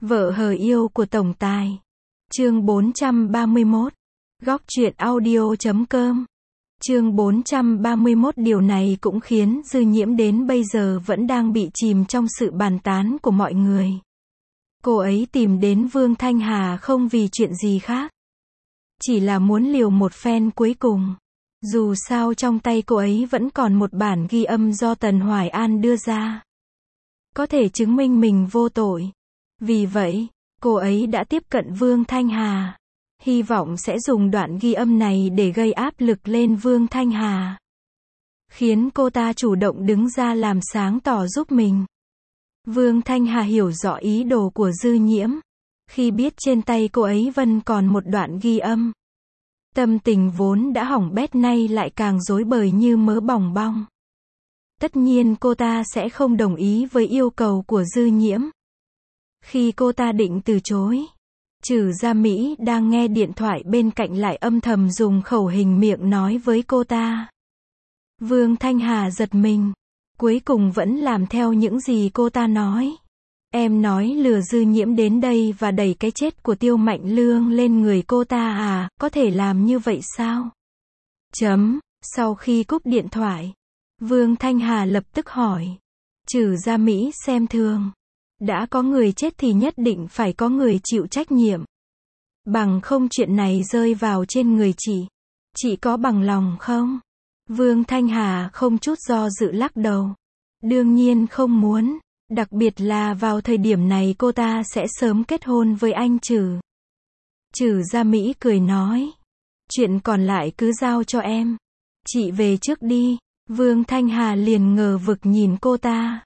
Vợ hờ yêu của tổng tài. Chương 431. Góc truyện audio.com. Chương 431. Điều này cũng khiến Dư Nhiễm đến bây giờ vẫn đang bị chìm trong sự bàn tán của mọi người. Cô ấy tìm đến Vương Thanh Hà không vì chuyện gì khác, chỉ là muốn liều một phen cuối cùng. Dù sao trong tay cô ấy vẫn còn một bản ghi âm do Tần Hoài An đưa ra, có thể chứng minh mình vô tội. Vì vậy, cô ấy đã tiếp cận Vương Thanh Hà, hy vọng sẽ dùng đoạn ghi âm này để gây áp lực lên Vương Thanh Hà, khiến cô ta chủ động đứng ra làm sáng tỏ giúp mình. Vương Thanh Hà hiểu rõ ý đồ của Dư Nhiễm. Khi biết trên tay cô ấy vẫn còn một đoạn ghi âm, tâm tình vốn đã hỏng bét nay lại càng rối bời như mớ bòng bong. Tất nhiên cô ta sẽ không đồng ý với yêu cầu của Dư Nhiễm. Khi cô ta định từ chối, Trử Gia Mỹ đang nghe điện thoại bên cạnh lại âm thầm dùng khẩu hình miệng nói với cô ta. Vương Thanh Hà giật mình, cuối cùng vẫn làm theo những gì cô ta nói. Em nói lừa Dư Nhiễm đến đây và đẩy cái chết của Tiêu Mạnh Lương lên người cô ta à, có thể làm như vậy sao? Sau khi cúp điện thoại, Vương Thanh Hà lập tức hỏi. Trử Gia Mỹ xem thường. Đã có người chết thì nhất định phải có người chịu trách nhiệm. Bằng không chuyện này rơi vào trên người chị có bằng lòng không? Vương Thanh Hà không chút do dự lắc đầu. Đương nhiên không muốn. Đặc biệt là vào thời điểm này cô ta sẽ sớm kết hôn với anh Trử. Trử Gia Mỹ cười nói. Chuyện còn lại cứ giao cho em. Chị về trước đi. Vương Thanh Hà liền ngờ vực nhìn cô ta.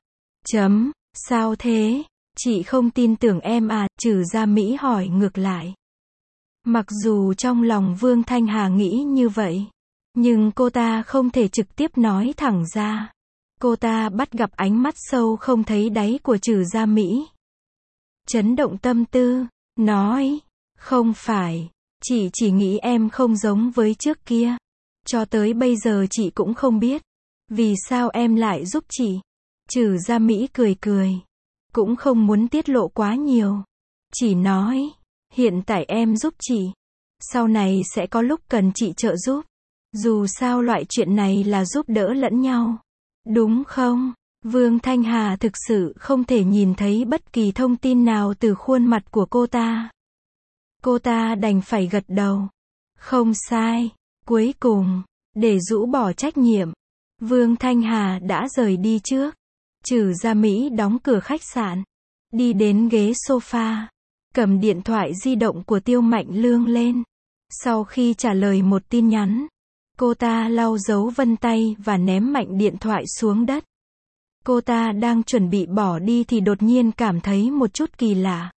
Sao thế? Chị không tin tưởng em à? Trử Gia Mỹ hỏi ngược lại. Mặc dù trong lòng Vương Thanh Hà nghĩ như vậy, nhưng cô ta không thể trực tiếp nói thẳng ra. Cô ta bắt gặp ánh mắt sâu không thấy đáy của Trử Gia Mỹ. Chấn động tâm tư, nói, không phải, chị chỉ nghĩ em không giống với trước kia. Cho tới bây giờ chị cũng không biết, vì sao em lại giúp chị. Trử Gia Mỹ cười cười, cũng không muốn tiết lộ quá nhiều. Chỉ nói, hiện tại em giúp chị, sau này sẽ có lúc cần chị trợ giúp. Dù sao loại chuyện này là giúp đỡ lẫn nhau. Đúng không? Vương Thanh Hà thực sự không thể nhìn thấy bất kỳ thông tin nào từ khuôn mặt của cô ta. Cô ta đành phải gật đầu. Không sai. Cuối cùng, để rũ bỏ trách nhiệm, Vương Thanh Hà đã rời đi trước. Trử Gia Mỹ đóng cửa khách sạn, đi đến ghế sofa, cầm điện thoại di động của Tiêu Mạnh Lương lên. Sau khi trả lời một tin nhắn, cô ta lau dấu vân tay và ném mạnh điện thoại xuống đất. Cô ta đang chuẩn bị bỏ đi thì đột nhiên cảm thấy một chút kỳ lạ.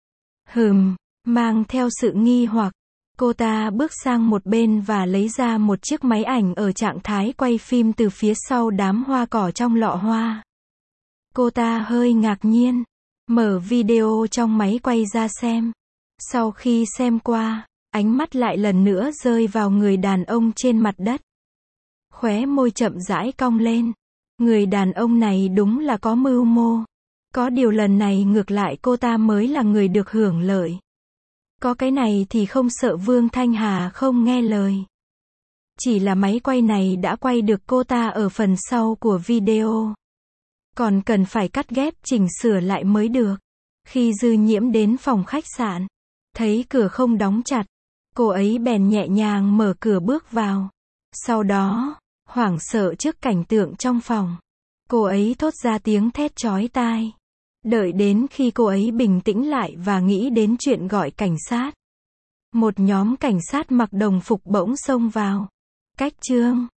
Mang theo sự nghi hoặc, cô ta bước sang một bên và lấy ra một chiếc máy ảnh ở trạng thái quay phim từ phía sau đám hoa cỏ trong lọ hoa. Cô ta hơi ngạc nhiên, mở video trong máy quay ra xem. Sau khi xem qua, ánh mắt lại lần nữa rơi vào người đàn ông trên mặt đất. Khóe môi chậm rãi cong lên. Người đàn ông này đúng là có mưu mô. Có điều lần này ngược lại cô ta mới là người được hưởng lợi. Có cái này thì không sợ Vương Thanh Hà không nghe lời. Chỉ là máy quay này đã quay được cô ta ở phần sau của video, còn cần phải cắt ghép chỉnh sửa lại mới được. Khi Dư Nhiễm đến phòng khách sạn, thấy cửa không đóng chặt, cô ấy bèn nhẹ nhàng mở cửa bước vào. Sau đó, hoảng sợ trước cảnh tượng trong phòng, cô ấy thốt ra tiếng thét chói tai. Đợi đến khi cô ấy bình tĩnh lại và nghĩ đến chuyện gọi cảnh sát, một nhóm cảnh sát mặc đồng phục bỗng xông vào. Cách Trương,